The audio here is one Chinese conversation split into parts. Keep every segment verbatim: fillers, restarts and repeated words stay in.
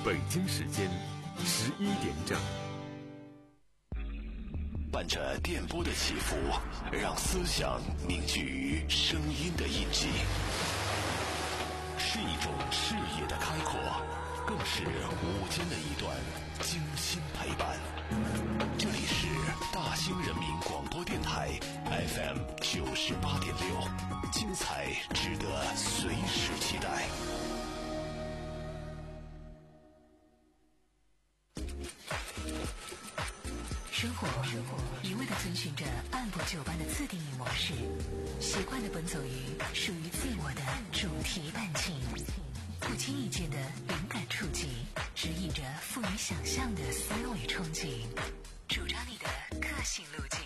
北京时间十一点整。 伴着电波的起伏，让思想凝聚于声音的印记，是一种视野的开阔，更是午间的一段精心陪伴。这里是大兴人民广播电台 F M 九十八点六，精彩值得随时期待。 生活一味地遵循着按部就班的自定义模式，习惯地奔走于属于自我的主题伴情，不经意间的灵感触及，指引着富于想象的思维憧憬，主张你的个性路径。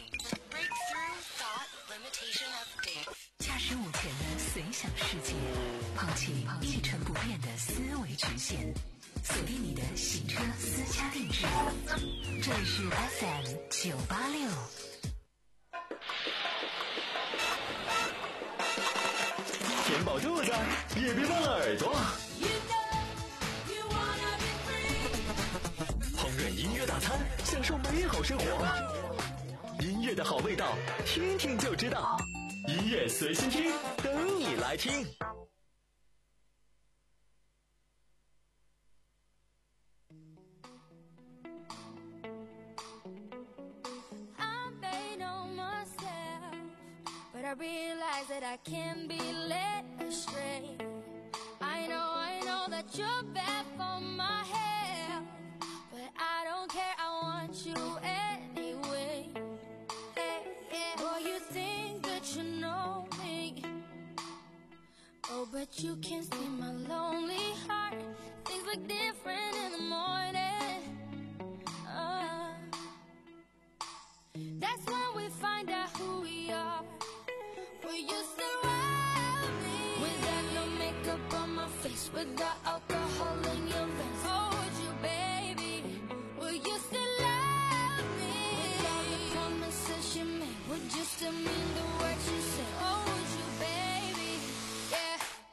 驾驶午前的随想世界，抛弃一成不变的思维局限，锁定你的行车私家定制。这里是 F M 九八六。 填饱肚子，也别忘了耳朵。烹饪音乐大餐，享受美好生活。音乐的好味道，听听就知道。音乐随心听，等你来听。 But I realize that I can't be led astray. I know, I know that you're bad for my health, but I don't care, I want you anyway. Hey, yeah. Boy, you think that you know me, oh, but you can't see my lonely heart. Things look different in the morning. uh, That's when we find out who we are. Will you still love me? Without no makeup on my face, without alcohol in your veins. Oh, would you, baby? Will you still love me? Without the promises you made, would you still mean the words you said? Oh, would you, baby? Yeah.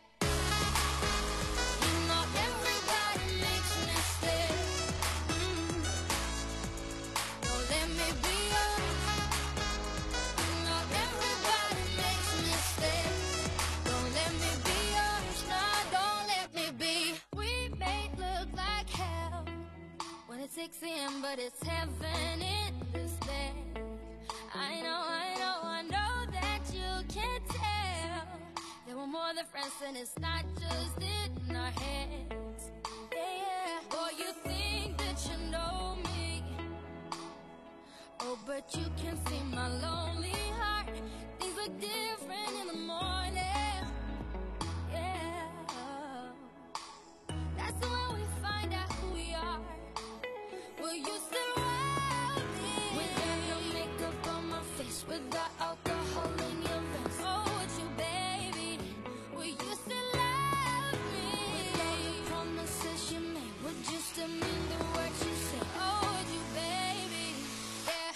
You know everybody makes mistakes. mm. Don't let me be yours. You know everybody makes mistakes. Don't let me be yours, no, don't let me be. We may look like hell when it's six a.m. but it's heaven in this bed. I know, I know, I know that you can't tell that we're more than friends and it's not just in our heads. Yeah, yeah. Boy, you think that you know me, oh, but you can't see my lonely heart. Things look different in the morning. Yeah. That's when we find out who we are. Will you still love me? Without no makeup on my face, without alcohol in your veins. Oh, would you, baby? Will you still love me? Without the promises you made, would you still mean the words you said? Oh, would you, baby? Yeah.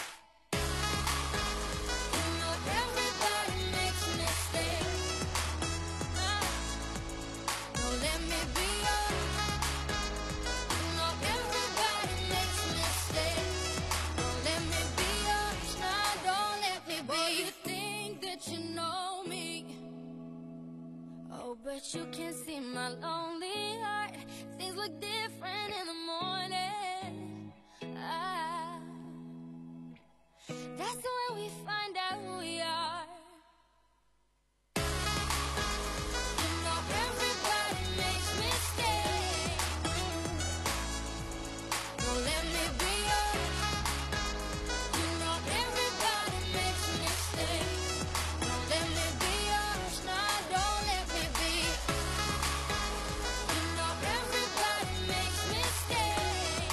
You know everybody makes mistakes. uh, Don't let me be yours. You know everybody makes mistakes. Don't let me be yours, no, don't let me be. Boy, you think that you know me, oh, but you can't see my lonely heart. Things look different in the morning. ah, That's when we find out who we are. You know everybody makes mistakes. Don't let me be yours. You know everybody makes mistakes. Don't let me be yours, no, don't let me be. You know everybody makes mistakes.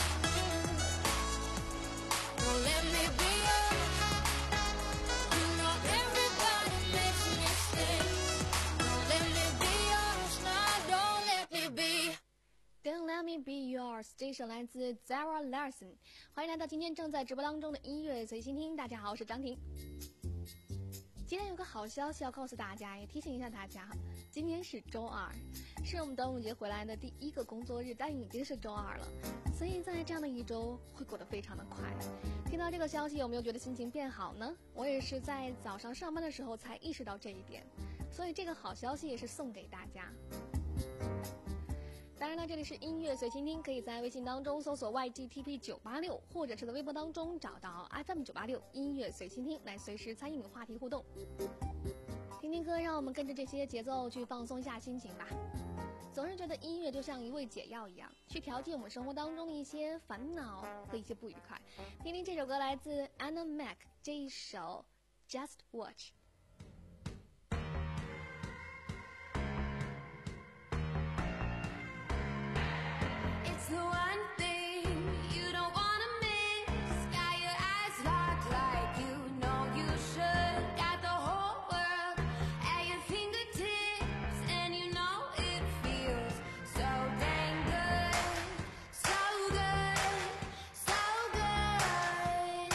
Don't let me be yours. You know everybody makes mistakes. Don't let me be yours, no, don't let me be. Don't Let Me Be Yours， 这首来自 Zara Larsson。欢迎来到今天正在直播当中的音乐随心听。大家好，我是张婷。 今天有个好消息要告诉大家，也提醒一下大家，今天是周二，是我们端午节回来的第一个工作日，但已经是周二了，所以在这样的一周会过得非常的快。听到这个消息，有没有觉得心情变好呢？我也是在早上上班的时候才意识到这一点，所以这个好消息也是送给大家。当然了，这里是音乐随倾听，可以在微信当中搜索 Y G T P 九八六，或者是在微博当中找到 F M 九八六音乐随倾听，来随时参与你话题互动。听听歌，让我们跟着这些节奏去放松一下心情吧。总是觉得音乐就像一味解药一样，去调剂我们生活当中的一些烦恼和一些不愉快。听听这首歌，来自 Anna Mac 这一首 Just Watch。It's the one thing you don't wanna miss. Got your eyes locked like you know you should. Got the whole world at your fingertips, and you know it feels so dang good, so good, so good.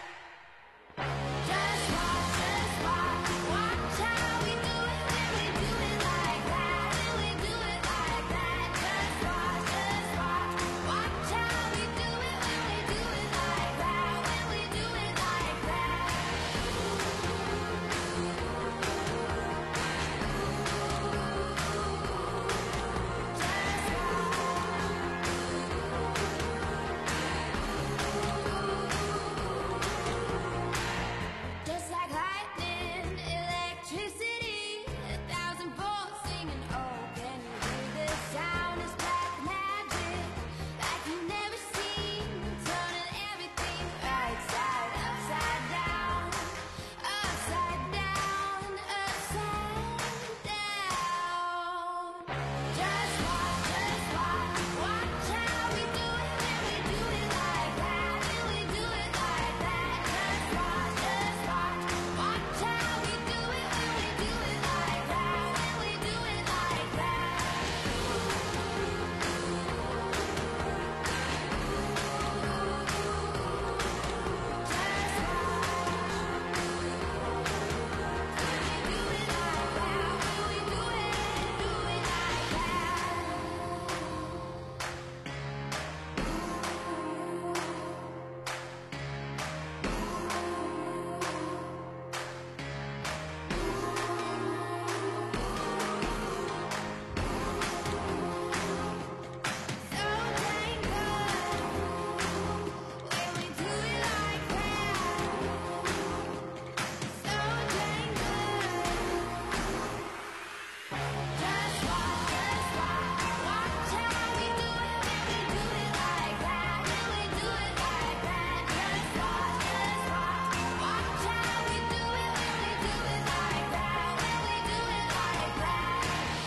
Just watch, just watch, watch how we do it when we do it like that, when we do it like that. Just watch, just watch, watch how we do it when we do it like that, when we do it like that. Just like lightning, electricity, a thousand bolts singing, oh, can you hear this sound? It's black magic, like you've never seen, turning everything right side, upside down, upside down, upside down. Just watch, just watch, watch how we do it when we do it like that, when we do it like that. Just watch, just watch, watch how we do it when we do it like that, when we do it like that. So dang good when we do it like that. So dang good. Just watch, just watch, watch how we do it when we do it like that, when we do it like that. Just watch, just watch, watch how we do it when we do it like that, when we do it like that.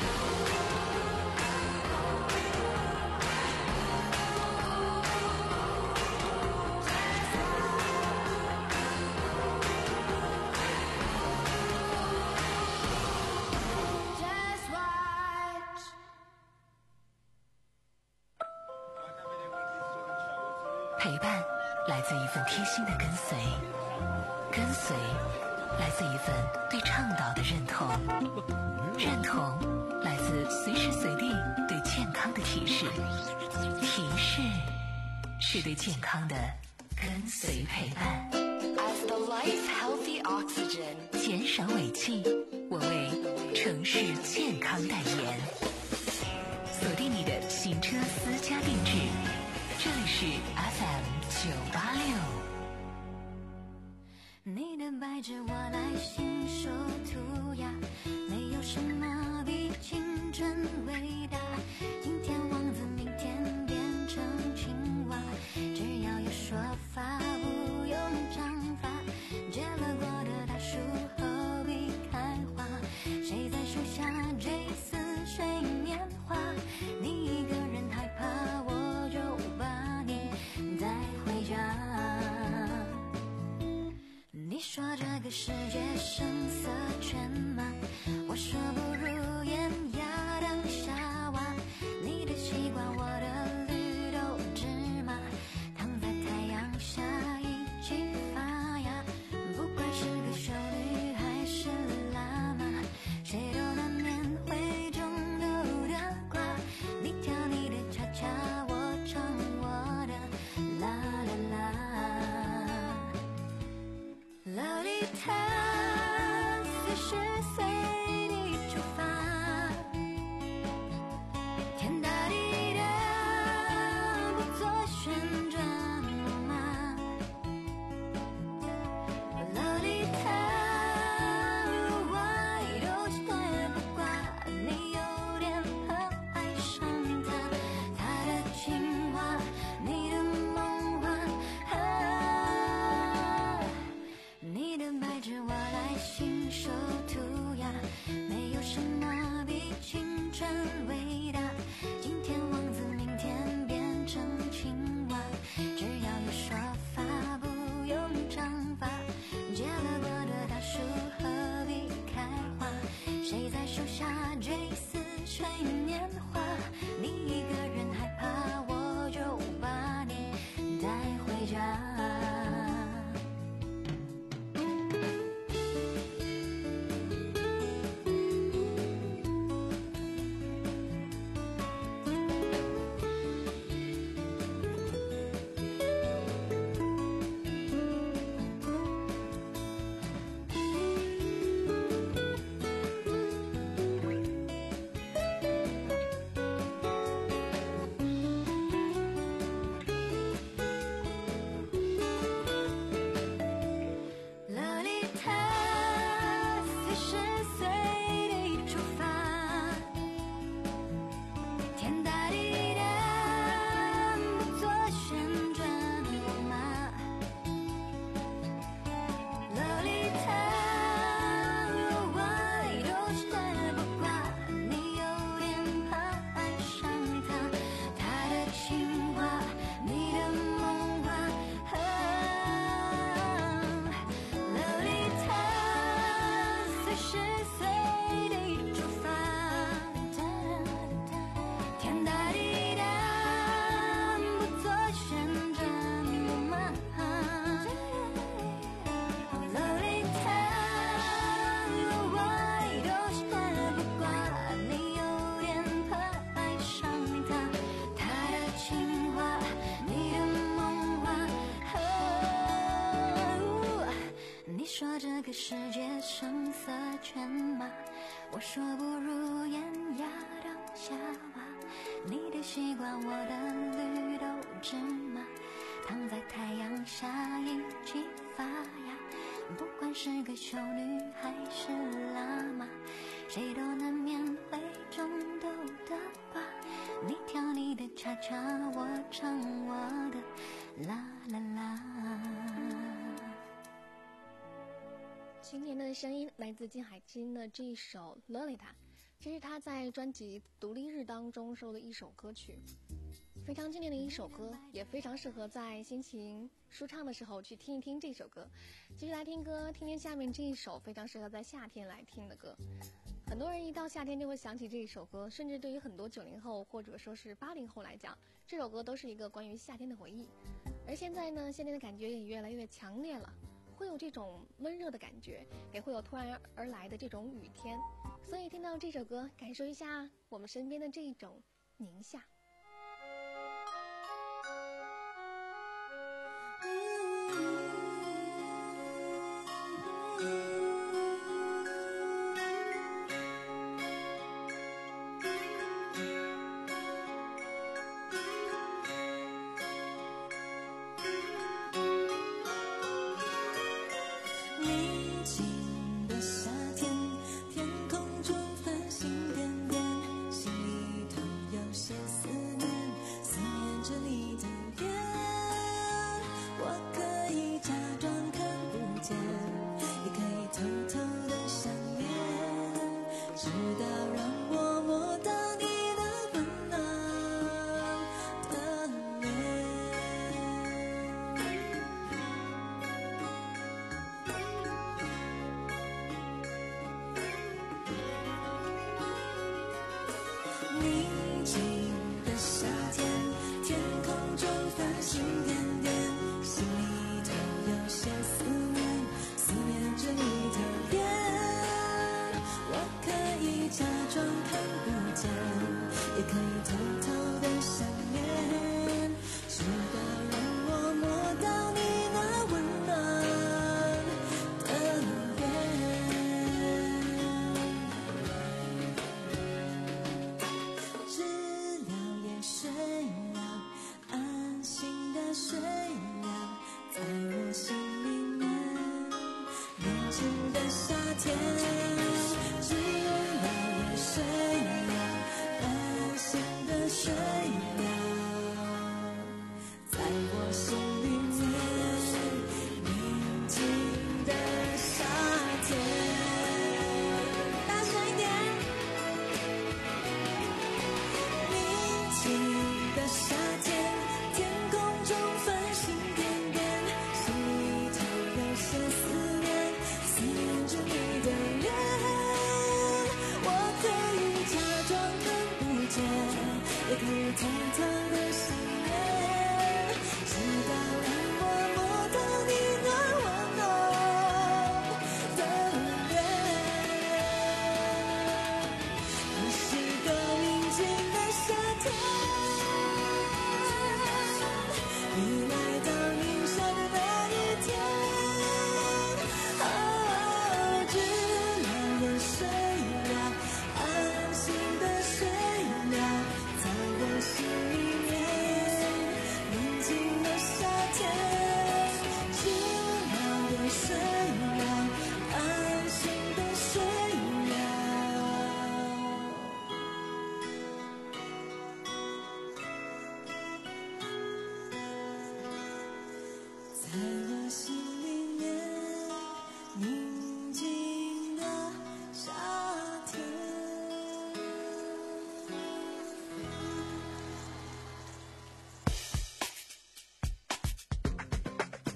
Just watch. 陪伴来自一份贴心的跟随，跟随来自一份对倡导的认同，认同来自随时随地对健康的提示，提示是对健康的跟随陪伴。As the life healthy oxygen， 减少尾气，我为城市健康代言。锁定你的行车私家定制，这里是 F M 九八六。 你的白纸我来信手涂鸦，没有什么比青春伟大。今天王子，明天变成青蛙，只要有说法，不用章法。结了果的大树何必开花？谁在树下追似水年华？你一个人害怕，我就把你带回家。你说这个世界声色犬马，我说不如烟芽当夏娃。你的西瓜，我的绿豆芝麻，躺在太阳下一起发芽。不管是个修女还是吹年华，你一个人害怕，我就把你带回家。这个世界声色犬马，我说不如艳压当夏娃。你的西瓜，我的绿豆芝麻，躺在太阳下一起发芽。不管是个修女还是喇嘛，谁都难免会中毒的吧。你跳你的恰恰，我唱我的啦啦啦。 今年的声音来自金海心的这一首《Lolita》，这是他在专辑《独立日》当中收的一首歌曲，非常经典的一首歌，也非常适合在心情舒畅的时候去听一听这首歌。继续来听歌，听听下面这一首非常适合在夏天来听的歌。很多人一到夏天就会想起这一首歌，甚至对于很多九零后或者说是八零后来讲，这首歌都是一个关于夏天的回忆。而现在呢，夏天的感觉也越来越强烈了，会有这种温热的感觉，也会有突然而来的这种雨天，所以听到这首歌，感受一下我们身边的这种宁夏。 天空中繁星点点，心里头有些思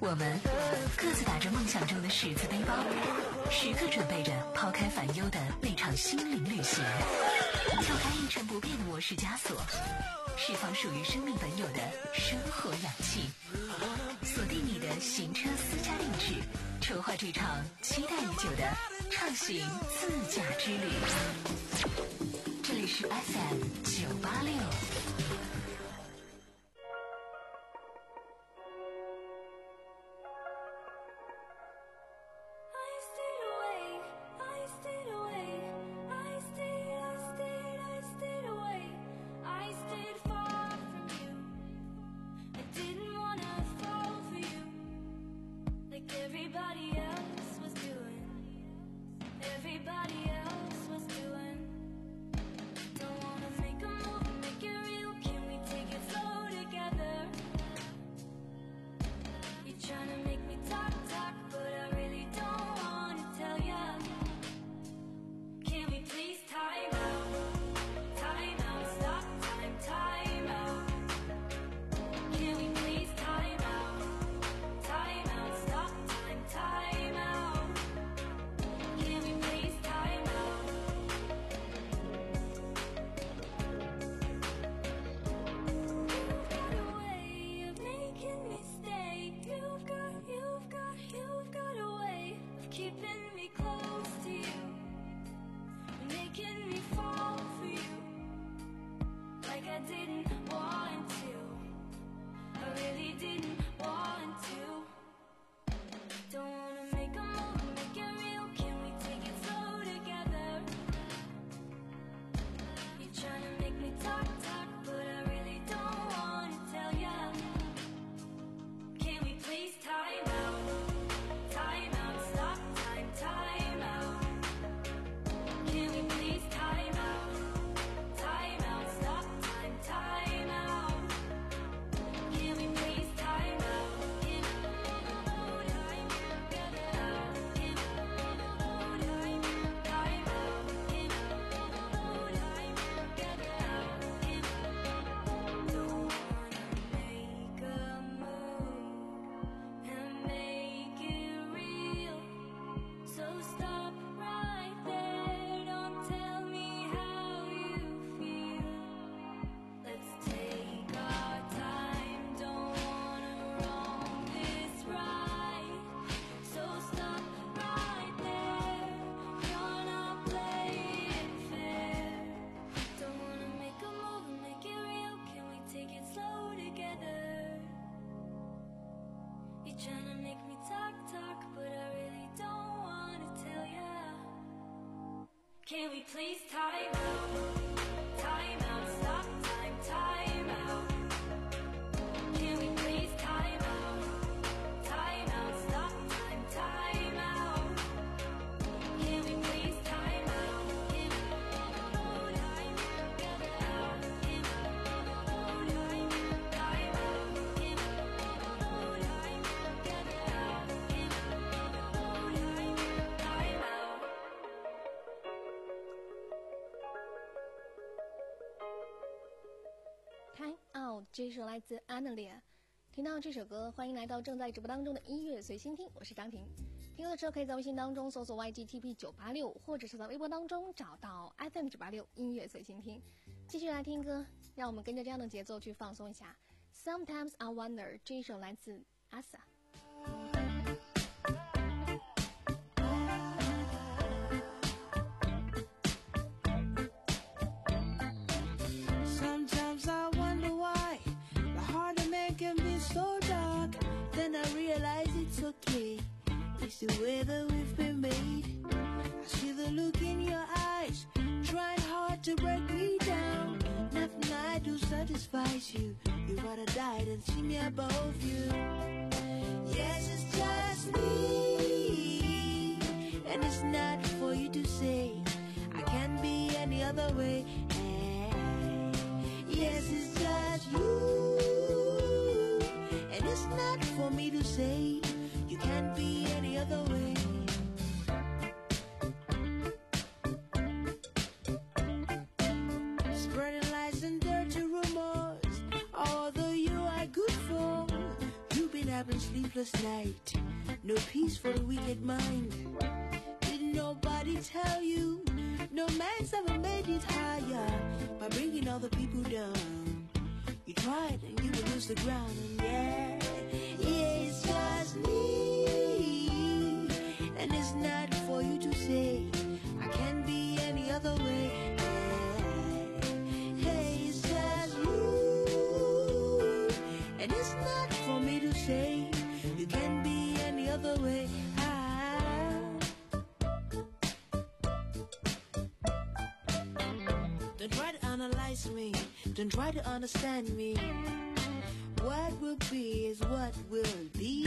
我们各自打着梦想中的十字背包，时刻准备着抛开烦忧的那场心灵旅行，跳开一成不变的模式枷锁，释放属于生命本有的生活氧气，锁定你的行车私家定制，筹划这场期待已久的畅行自驾之旅。这里是 F M 九八六。 Can we please time out? Time out, stop time, time out. Can we please time out? Time out, stop time, time out. Can we please time out? Can we time out? Can we time out? Can we time out? Time Out 这首来自 Annalia。 听到这首歌，欢迎来到正在直播当中的音乐随心听，我是张婷。听的时候可以在微信当中搜索 Y G T P 九八六，或者是在微博当中找到 F M 九八六音乐随心听。继续来听歌，让我们跟着这样的节奏去放松一下。Sometimes I Wonder 这一首来自 Asa。 Sometimes I wonder why the heart of man can be so dark. Then I realize it's okay. It's the way that we've been made. I see the look in your eyes, trying hard to break me down. Nothing I do satisfies you. You gotta die and see me above you. Yes, it's just me, and it's not for you to say I can't be any other way. Yes, it's just you, and it's not for me to say you can't be any other way. Spreading lies and dirty rumors, although you are good for, you've been and sleepless night. No peace for a wicked mind. Didn't nobody tell you? No man's ever made it higher by bringing other people down. You tried and you will lose the ground. And yeah, yeah, it's just me. And it's not for you to say I can't be any other way. Hey, it's just you. And it's not for me to say you can't be any other way. Ah. Don't try to analyze me. Don't try to understand me. What will be is what will be.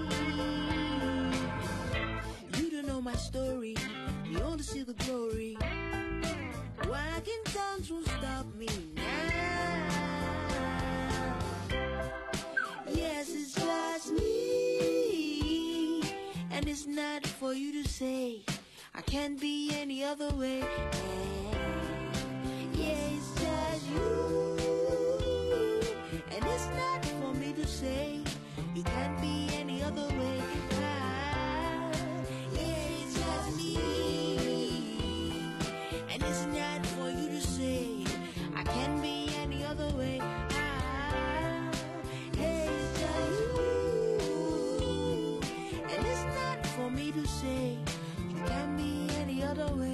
You don't know my story. You only see the glory. Wagging tongues won't stop me now. Yes, it's just me. And it's not for you to say I can't be any other way. Yeah, it's just you. And it's not for me to say you can't be any other way. Ah, yeah, it's just me. And it's not for you to say I can't be any other way. Ah, yeah, it's just you. And it's not for me to say you can't be any other way.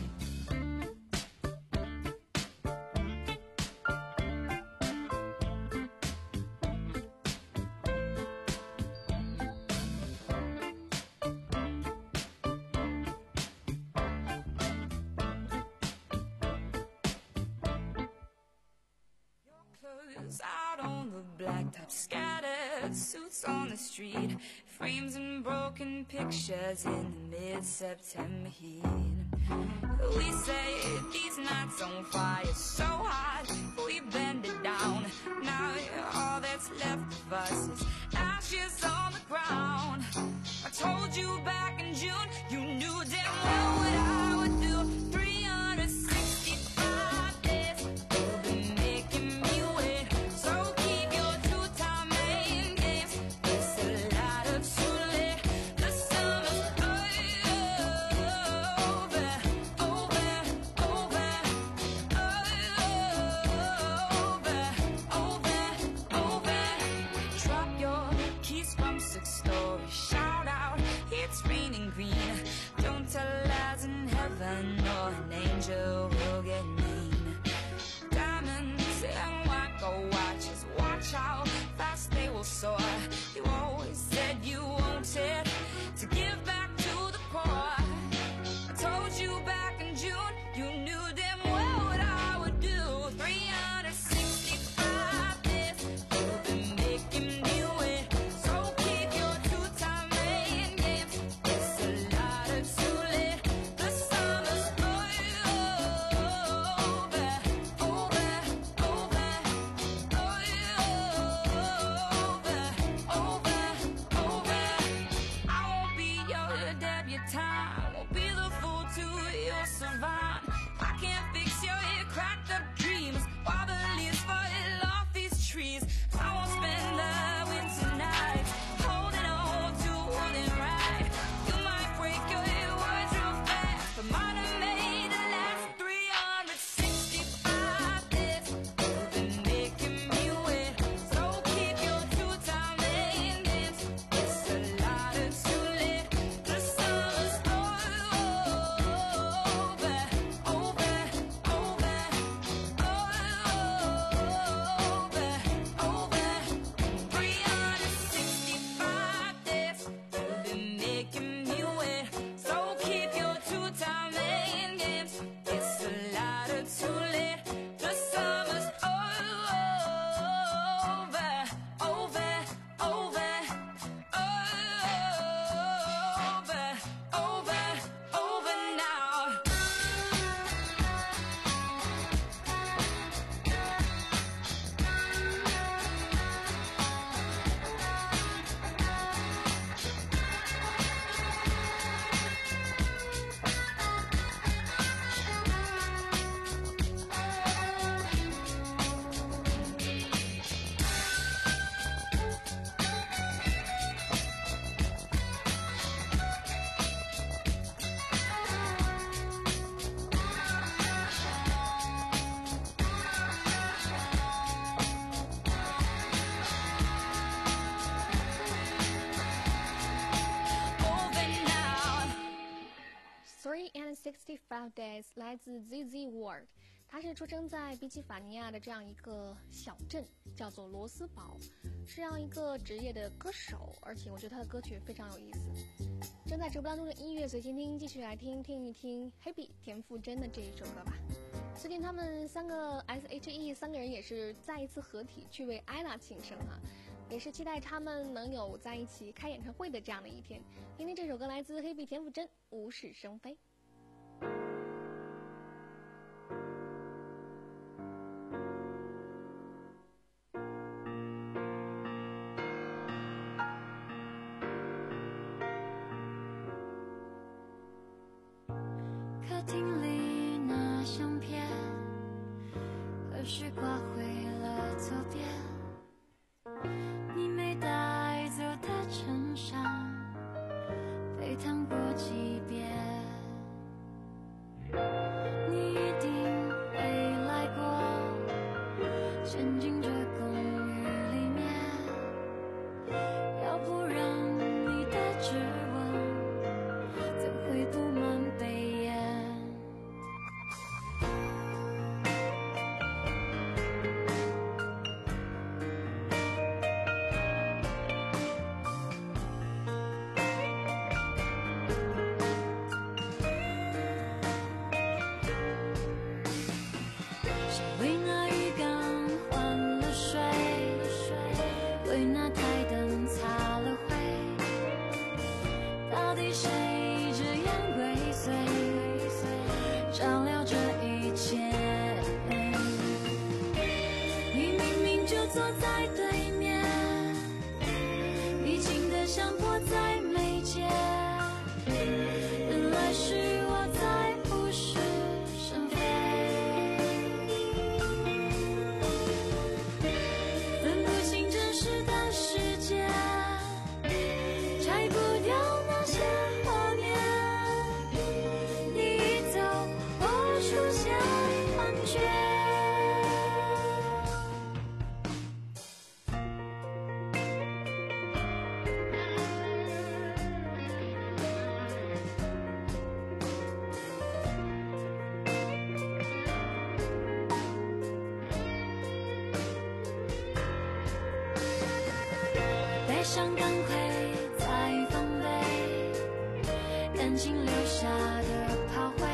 Clothes out on the blacktop, scattered suits on the street, frames and broken pictures in the mid-September heat. We say these nights on fire, so hot we bend it down. Now all that's left of us is ashes on the ground. I told you back in June, you knew damn well what I would do. three hundred sixty-five days, you'll be making me wait. So keep your two-time main games. It's a lot of too late. The summer's over, over, over, over, over, over. Drop your keys from sixth story, shout out, it's me. Happy Five Days 来自 Z Z Ward， 他是出生在宾夕法尼亚的这样一个小镇，叫做罗斯堡，是这样一个职业的歌手，而且我觉得他的歌曲非常有意思。正在直播当中的音乐随心听，继续来听听一听 Happy 田馥甄的这一首歌吧。最近他们三个 S H E 三个人也是再一次合体去为 ella 庆生啊，也是期待他们能有在一起开演唱会的这样的一天。听听这首歌来自 Happy 田馥甄《无事生非》。 客厅里那相片何时挂回了左边，你没带走的衬衫被烫过几遍，你一定会来过沉浸这公寓里面，要不然你的指纹怎会布满背眼。为那浴缸换了水，为那台灯擦了灰，到底谁这样归随，照料这一切？你明明就坐在对面，你近得像迫在眉间，原来是我在无事生非。分不清真实的世界，拆不掉那些画面，你一走我出现幻觉。悲伤赶快再防备，感情留下的炮灰，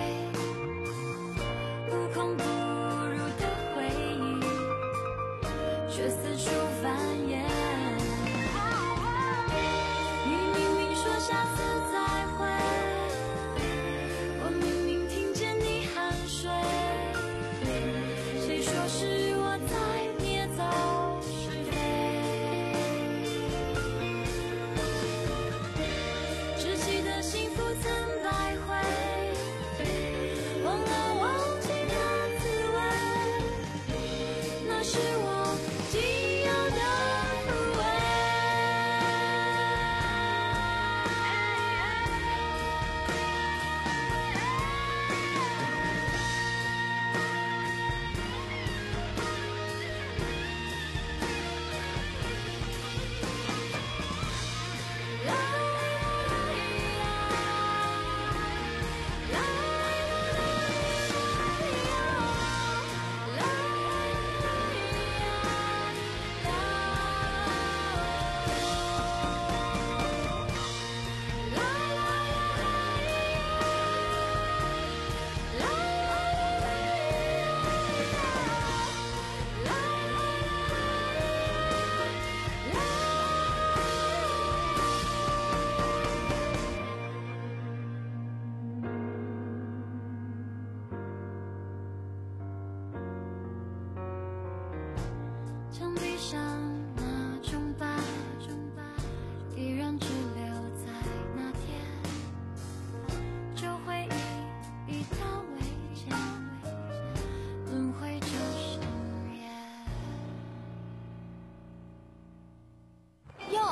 无孔不入的回忆却四处繁衍。你明明说下次再会，我明明听见你酣睡，谁说是我在捏造是非？只记得幸福曾百回，忘了忘记的滋味，那是我仅有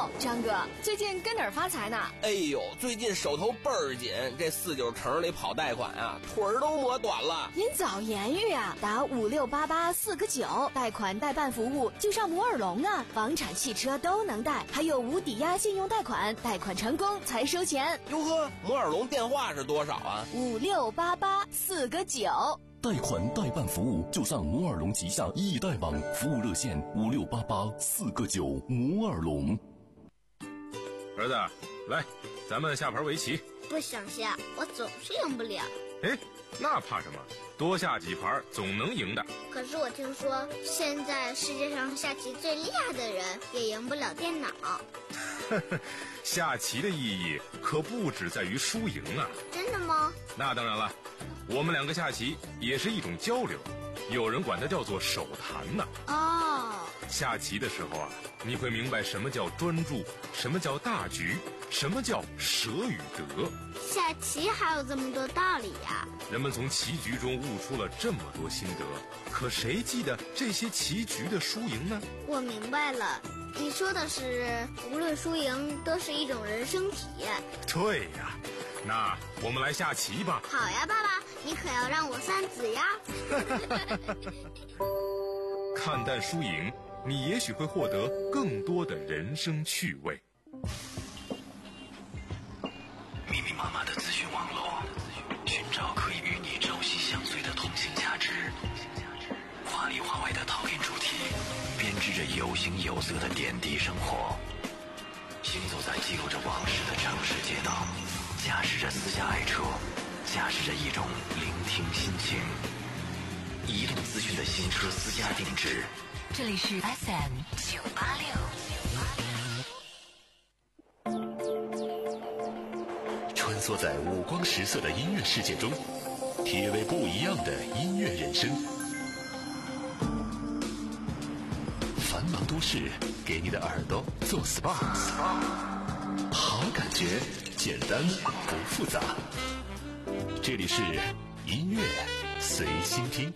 哟，张哥，最近跟哪儿发财呢？ 哎呦，最近手头倍儿紧，这四九城里跑贷款啊，腿儿都磨短了。 您早言语啊，打五六八八四个九，贷款代办服务就上摩尔龙啊，房产、汽车都能贷，还有无抵押信用贷款，贷款成功才收钱。 哟呵，摩尔龙电话是多少啊？ 五六八八四个九。 贷款代办服务就上摩尔龙旗下易贷网，服务热线五六八八四个九。摩尔龙。 儿子，来，咱们下盘围棋。 不想下，我总是赢不了。 哎，那怕什么？多下几盘总能赢的。 可是我听说，现在世界上下棋最厉害的人也赢不了电脑。 下棋的意义可不只在于输赢啊！ 真的吗？ 那当然了，我们两个下棋也是一种交流，有人管它叫做手谈呢。 哦， 下棋的时候啊，你会明白什么叫专注，什么叫大局，什么叫舍与得。 下棋还有这么多道理呀！ 人们从棋局中悟出了这么多心得，可谁记得这些棋局的输赢呢？ 我明白了，你说的是无论输赢都是一种人生体验。 对呀，那我们来下棋吧。 好呀，爸爸，你可要让我算子呀。 看淡输赢，你也许会获得更多的人生趣味。 密密麻麻的资讯网络，寻找可以与你朝夕相随的通信价值。华里华外的讨论主题，编织着有形有色的点滴生活。行走在记录着往事的城市街道，驾驶着私家爱车，驾驶着一种聆听心情。移动资讯的新车私家定制。 这里是 F M 九八六。 穿梭在五光十色的音乐世界中，体味不一样的音乐人生。繁忙都市给你的耳朵做 S P A， 好感觉，简单不复杂。这里是音乐随心听。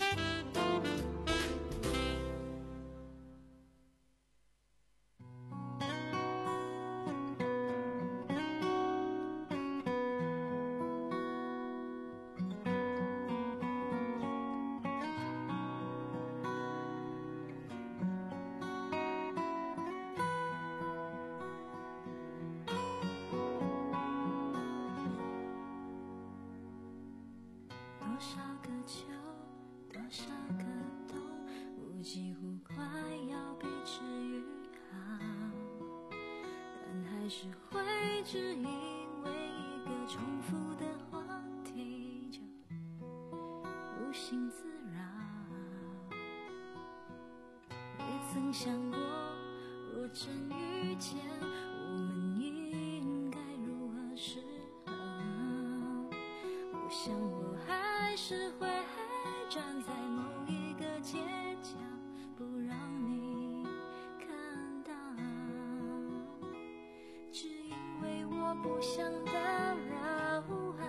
多少个秋，多少个冬，我几乎快要被治愈好，但还是会只因为一个重复的话题就无心自扰。未曾想过，若真遇见，我们应该如何是好？我想我还是会站在某一个街角，不让你看到，只因为我不想打扰，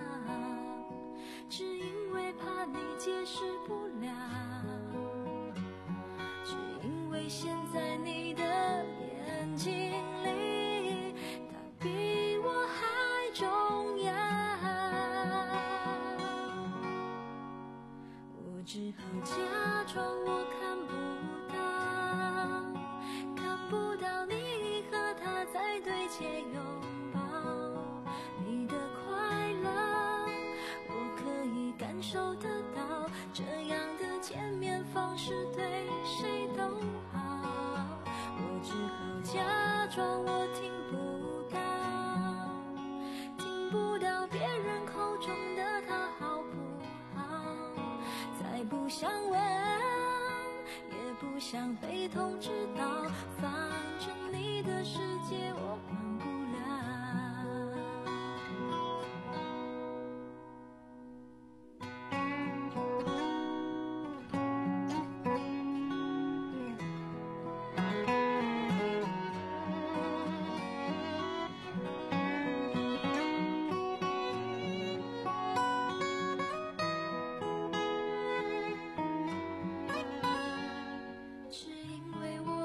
只因为怕你解释不了，只因为现在你的眼睛里，它比我还重要。我只好假装我看不到，看不到你和他在对街拥抱，你的快乐我可以感受得到，这样的见面方式对谁都好。我只好假装我听不到，听不到别人口中的他好不好，再不想问，也不想被通知到，反正你的世界我管不了。只因为我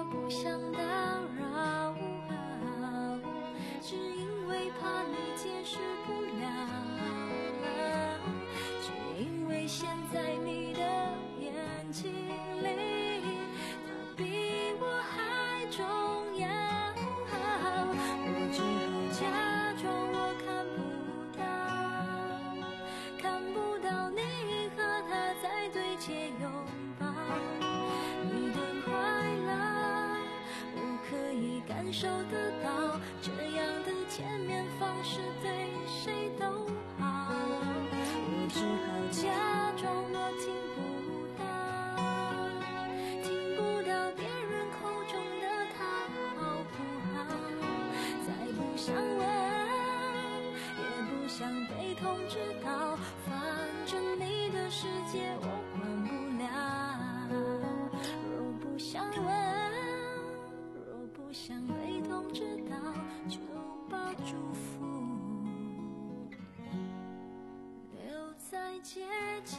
感受得到，这样的见面方式对谁都好。我只好假装我听不到，听不到别人口中的他好不好。再不想问，也不想被通知到，反正你的世界我管不了。若不想问，若不想被通知到，就把祝福留在街角。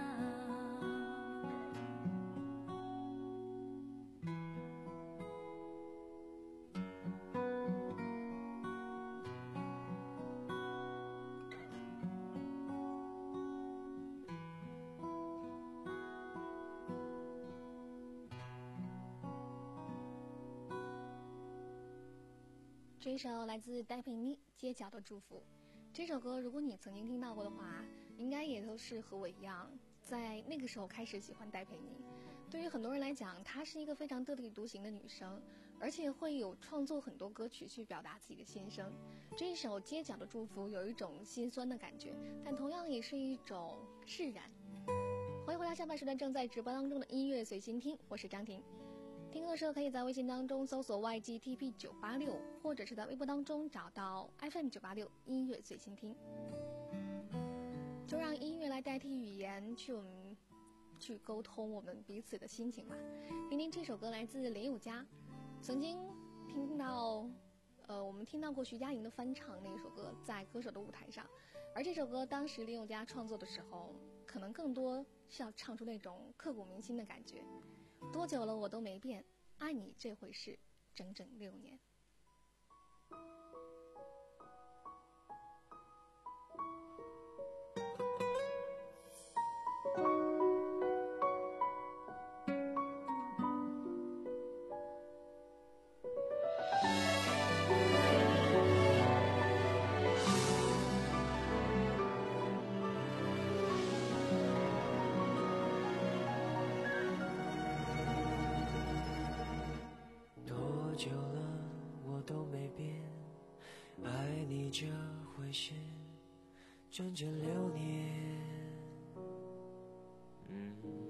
这一首来自戴佩妮《街角的祝福》。这首歌如果你曾经听到过的话，应该也都是和我一样，在那个时候开始喜欢戴佩妮。对于很多人来讲，她是一个非常特立独行的女生，而且会有创作很多歌曲去表达自己的心声。这一首《街角的祝福》有一种心酸的感觉，但同样也是一种释然。欢迎回到下半时段正在直播当中的音乐随心听，我是张婷。听歌的时候可以在微信当中搜索 Y G T P 九八六， 或者是在微博当中找到 F M 九八六 音乐随心听。就让音乐来代替语言，去我们去沟通我们彼此的心情吧。听听这首歌来自林宥嘉，曾经听到呃，我们听到过徐佳莹的翻唱那一首歌在歌手的舞台上，而这首歌当时林宥嘉创作的时候，可能更多是要唱出那种刻骨铭心的感觉。多久了我都没变，爱你这回事整整六年。 久了我都没变，爱你这回事整整六年。嗯，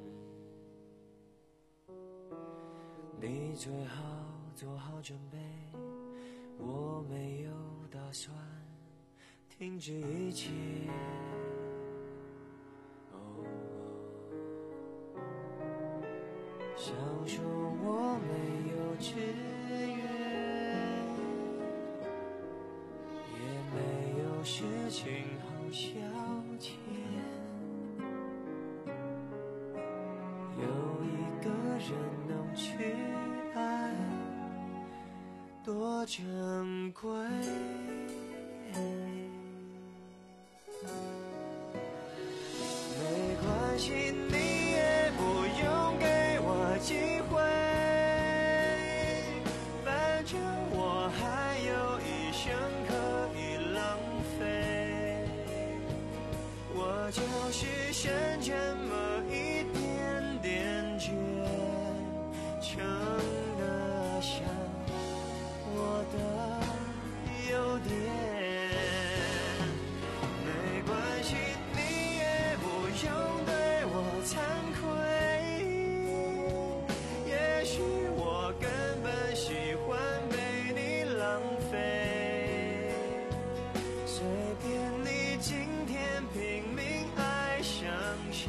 你最好做好准备，我没有打算停止一切。哦，想说我没有志事情好消遣，有一个人能去爱，多珍贵。没关系，你也不用给我机会，反正我还有一生可以浪费。我就是剩这么一点点倔强的像我的优点。没关系，你也不用对我惭愧，也许我根本喜欢被你浪费。随便你今天拼命爱上谁，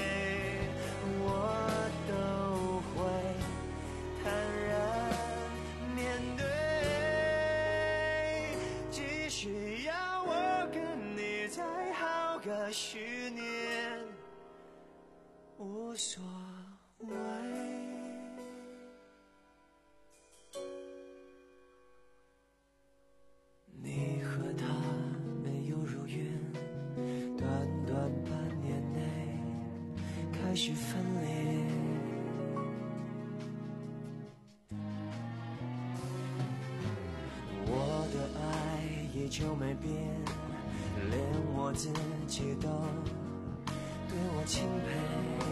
我都会坦然面对。只需要我跟你再好个十年，无所谓。你和他没有如愿，短短半年内开始分裂。我的爱依旧没变，连我自己都对我钦佩。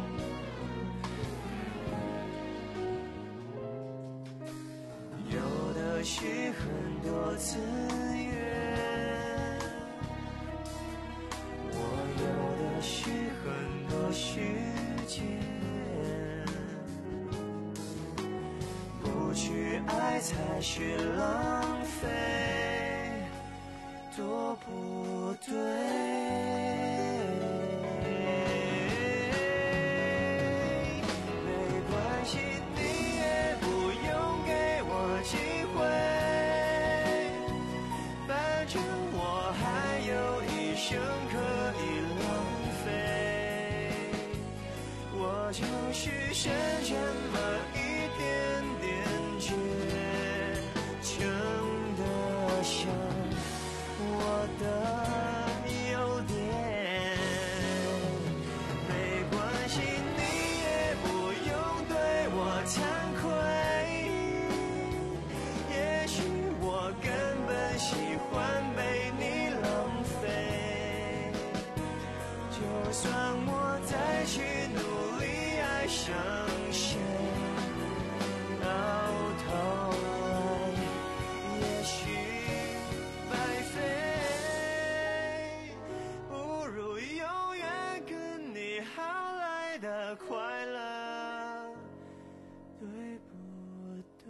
有许很多资源，我有的许很多时间，不去爱才是浪费，多不对。就是剩这么一点点倔强的像我的优点，没关系，你也不用对我惭愧，也许我根本喜欢被你浪费，就算我再去努力爱上谁，到头来也许白费，不如永远跟你好来的快乐，对不对？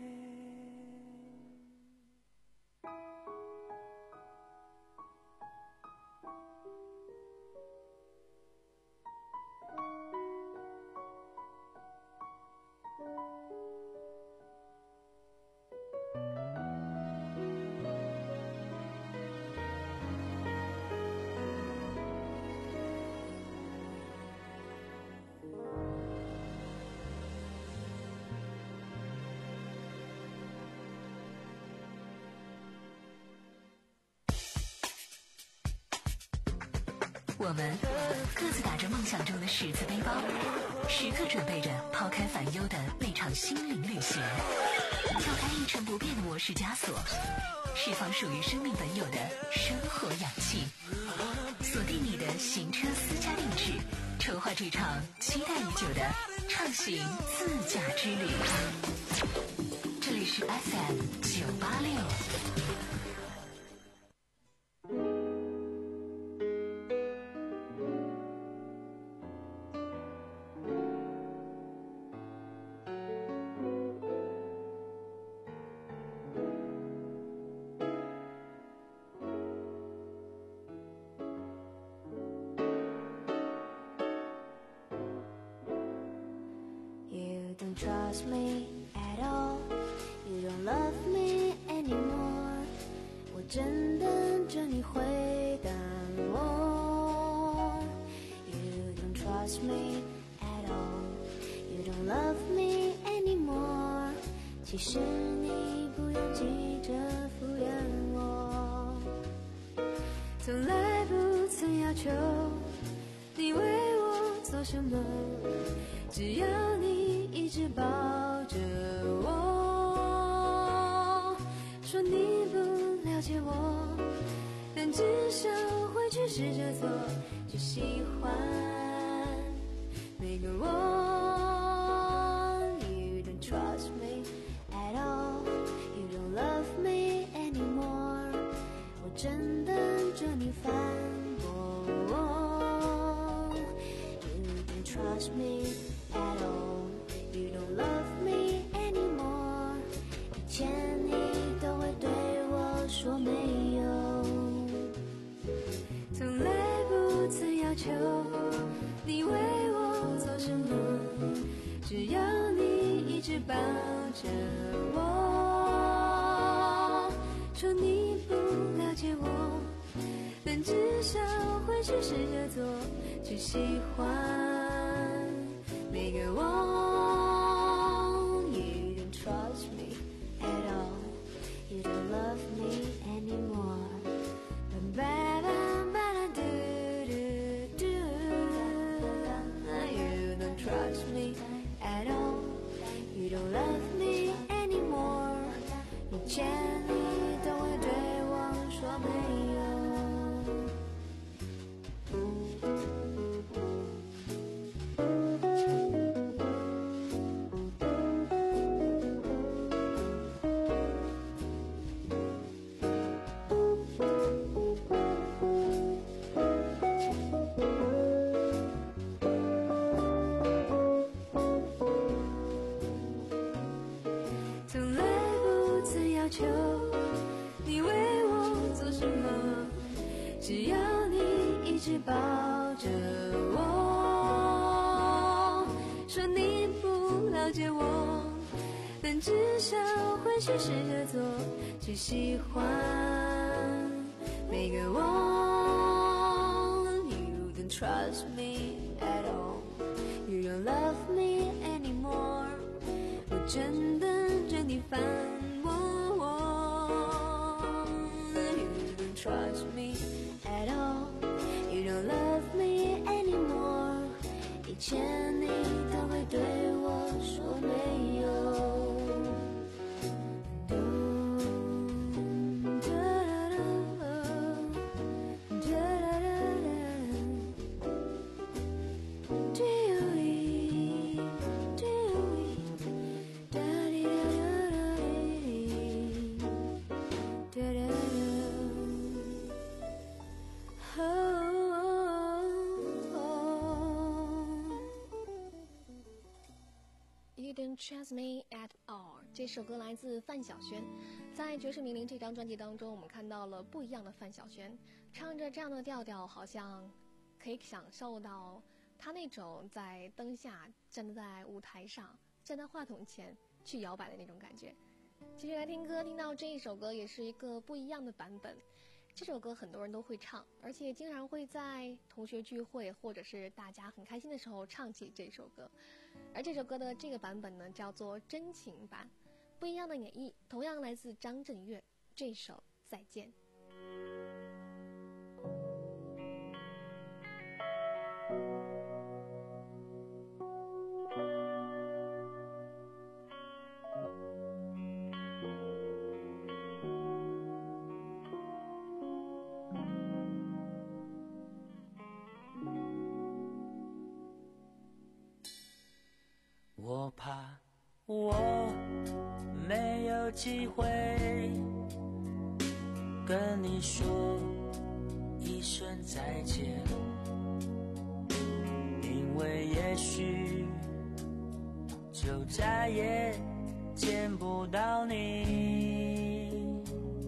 我们各自打着梦想中的十字背包，时刻准备着抛开烦忧的那场心灵旅行，跳开一成不变的模式枷锁，释放属于生命本有的生活氧气，锁定你的行车私家定制，筹划这场期待已久的畅行自驾之旅。这里是 F M 九八六。 Trust me at all, you don't love me anymore. 我正等着你回答我。You don't trust me at all, you don't love me anymore. 其实你不用急着敷衍我，从来不曾要求你为我做什么，只要你一直抱着我，说你不了解我，但至少会去试着做，去喜欢每个我。You don't trust me at all, you don't love me anymore. 我正等着你反驳我。You don't trust me at all.You don't love me anymore. 以前你都会对我说没有，从来不曾要求你为我做什么，只要你一直抱着我，说你不了解我，但至少会去试着做，去喜欢每个我。You don't trust me at all, you don't love me anymore. You don't trust me at all, you don't love me anymore. 以前你都会对我说没有。 求，你为我做什么？只要你一直抱着我，说你不了解我，但至少会去试着做，去喜欢每个我。You don't trust me at all, you don't love me anymore， 我真的真的烦我。You don't trust me at all, you don't love me anymore， 以前你都会对我说没有。 You Don't Trust Me at All， 这首歌来自范晓萱。在《绝世名伶》这张专辑当中，我们看到了不一样的范晓萱，唱着这样的调调，好像可以享受到她那种在灯下站在舞台上，站在话筒前去摇摆的那种感觉。继续来听歌，听到这一首歌也是一个不一样的版本。这首歌很多人都会唱，而且经常会在同学聚会或者是大家很开心的时候唱起这首歌。而这首歌的这个版本呢，叫做真情版，不一样的演绎，同样来自张震岳这首《再见》。 我怕我没有机会跟你说一声再见，因为也许就再也见不到你。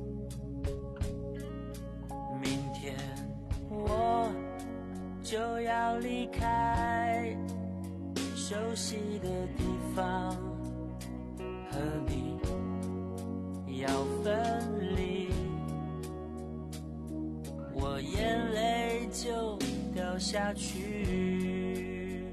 明天我就要离开熟悉的地方，何必要分离？我眼泪就掉下去。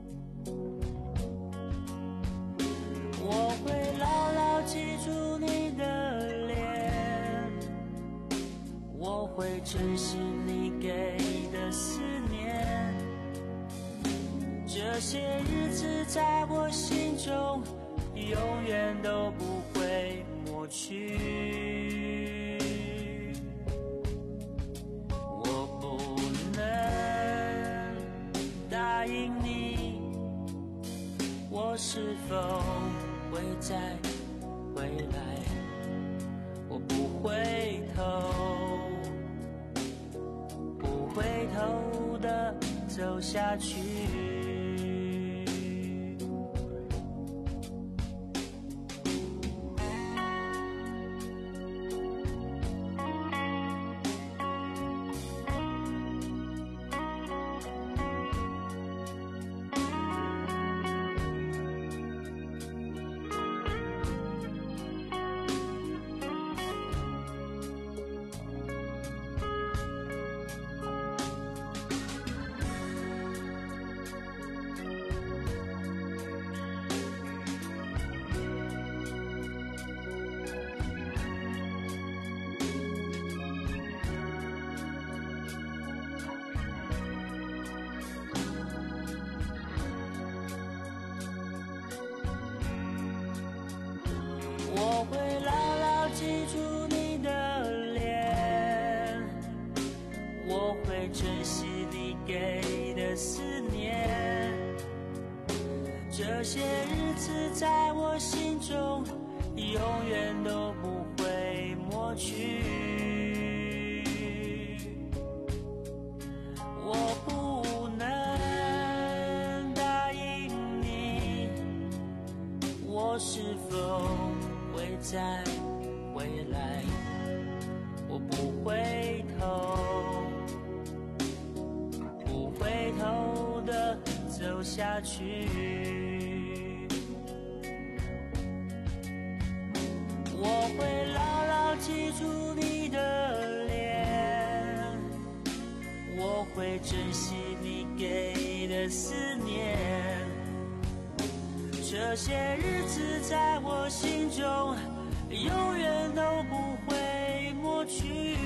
我会牢牢记住你的脸，我会珍惜你给的思念。这些日子在我心中永远都不会抹去。我不能答应你，我是否会再回来？我不回头，不回头的走下去。我会牢牢记住你的脸，我会珍惜你给的思念。这些日子在我心中永远都不会抹去。我不能答应你，我是否会再未来，我不回头，不回头的走下去。我会牢牢记住你的脸，我会珍惜你给的思念，这些日子在我心中永远都不会抹去。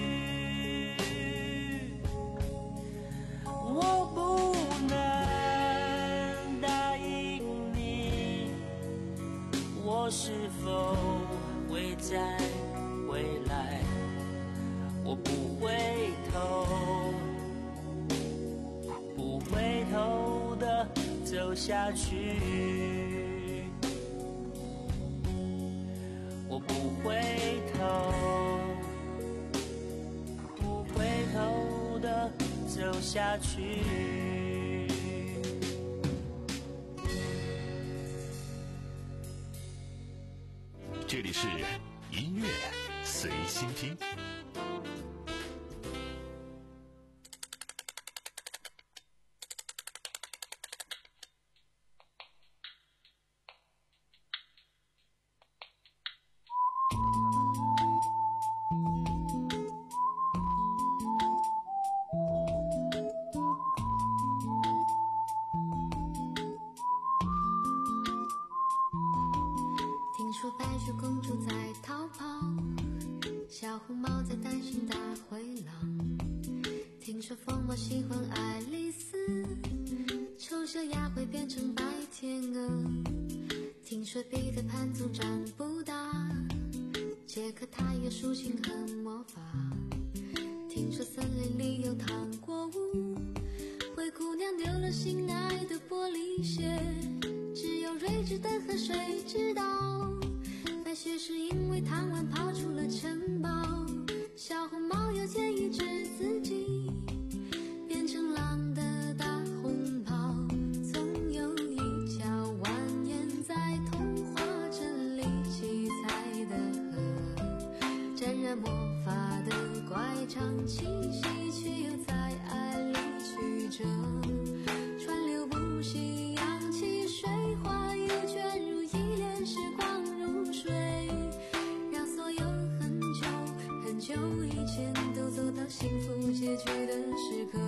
我不能答应你，我是否会在未来，我不回头，不回头的走下去，我不回头，不回头的走下去。 这里是音乐随心听。 听说白雪公主在逃跑，小红帽在担心大灰狼。听说疯帽喜欢爱丽丝，丑小鸭会变成白天鹅。听说彼得潘总长不大，杰克他有竖琴和魔法。听说森林里有糖果屋，灰姑娘丢了心爱的玻璃鞋，只有睿智的河水知道，白雪是因为贪玩跑出了城堡。小红帽又建议治自己变成狼的大红袍，总有一条蜿蜒在童话镇里七彩的河，沾染魔法的乖张气息，却又在爱里曲折，川流不息，扬起水花，又卷入一帘时光如水，让所有很久很久以前都走到幸福结局的时刻。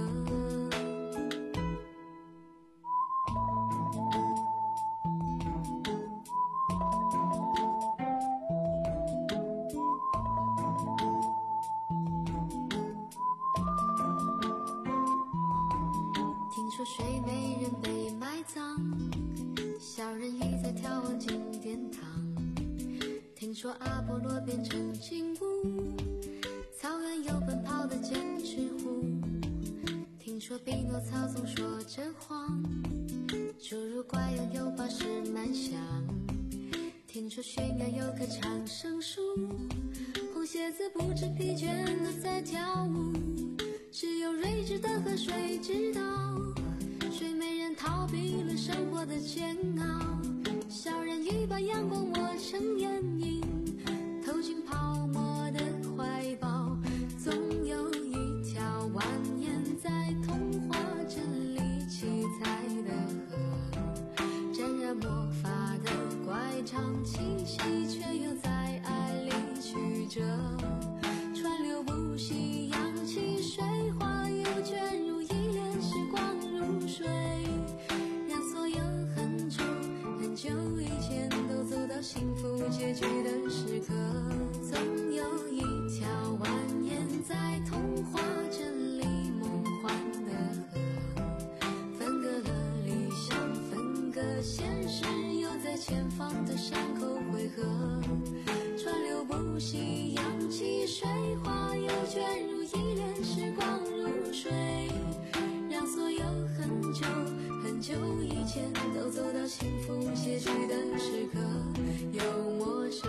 听说睡美人被埋葬，小人鱼在眺望金殿堂。听说阿波罗变成金乌，草原有奔跑的剑齿虎。听说匹诺曹总说着谎，侏儒怪羊有把式蛮响。听说悬崖有棵长生树，红鞋子不知疲倦地在跳舞，只有睿智的河水知道，睡美人逃避了生活的煎熬，小人鱼把阳光抹成眼影，投进泡沫的怀抱，总有一条蜿蜒在童话镇里七彩的河，沾染魔法的乖张气息，却又在爱里曲折，川流不息，扬起水花，又卷入一帘时光如水，让所有很久很久以前都走到幸福结局的时刻。总有一条蜿蜒在童话镇里梦幻的河，分隔了理想，分隔现实，又在前方的山口汇合，川流不息，扬起水花，又卷入一帘时光如水，让所有很久很久以前都走到幸福结局的时刻。有陌生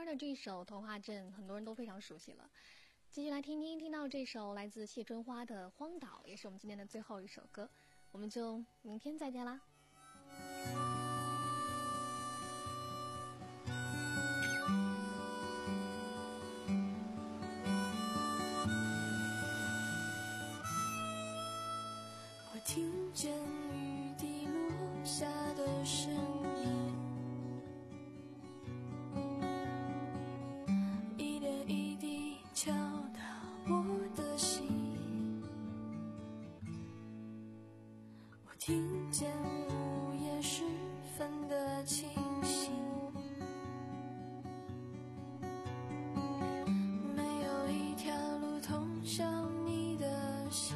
的这首《童话镇》，很多人都非常熟悉了。继续来听听，听到这首来自谢春花的《荒岛》，也是我们今天的最后一首歌，我们就明天再见啦。 我听见雨滴落下的声音，一点一滴敲打我的心。我听见午夜时分的清醒，没有一条路通向你的心。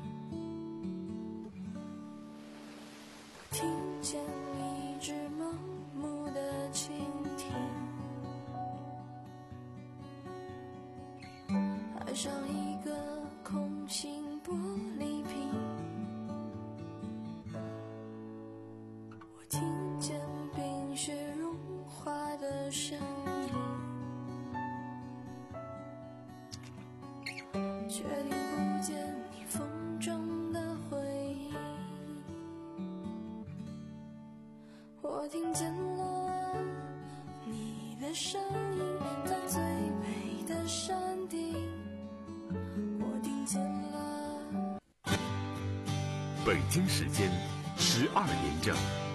听见一只盲目的蜻蜓，爱上一个空心玻璃瓶。我听见冰雪融化的声音，却听不见你风中的回音。我听见了你的声音，在最美的山顶。我听见了。 北京时间十二点整。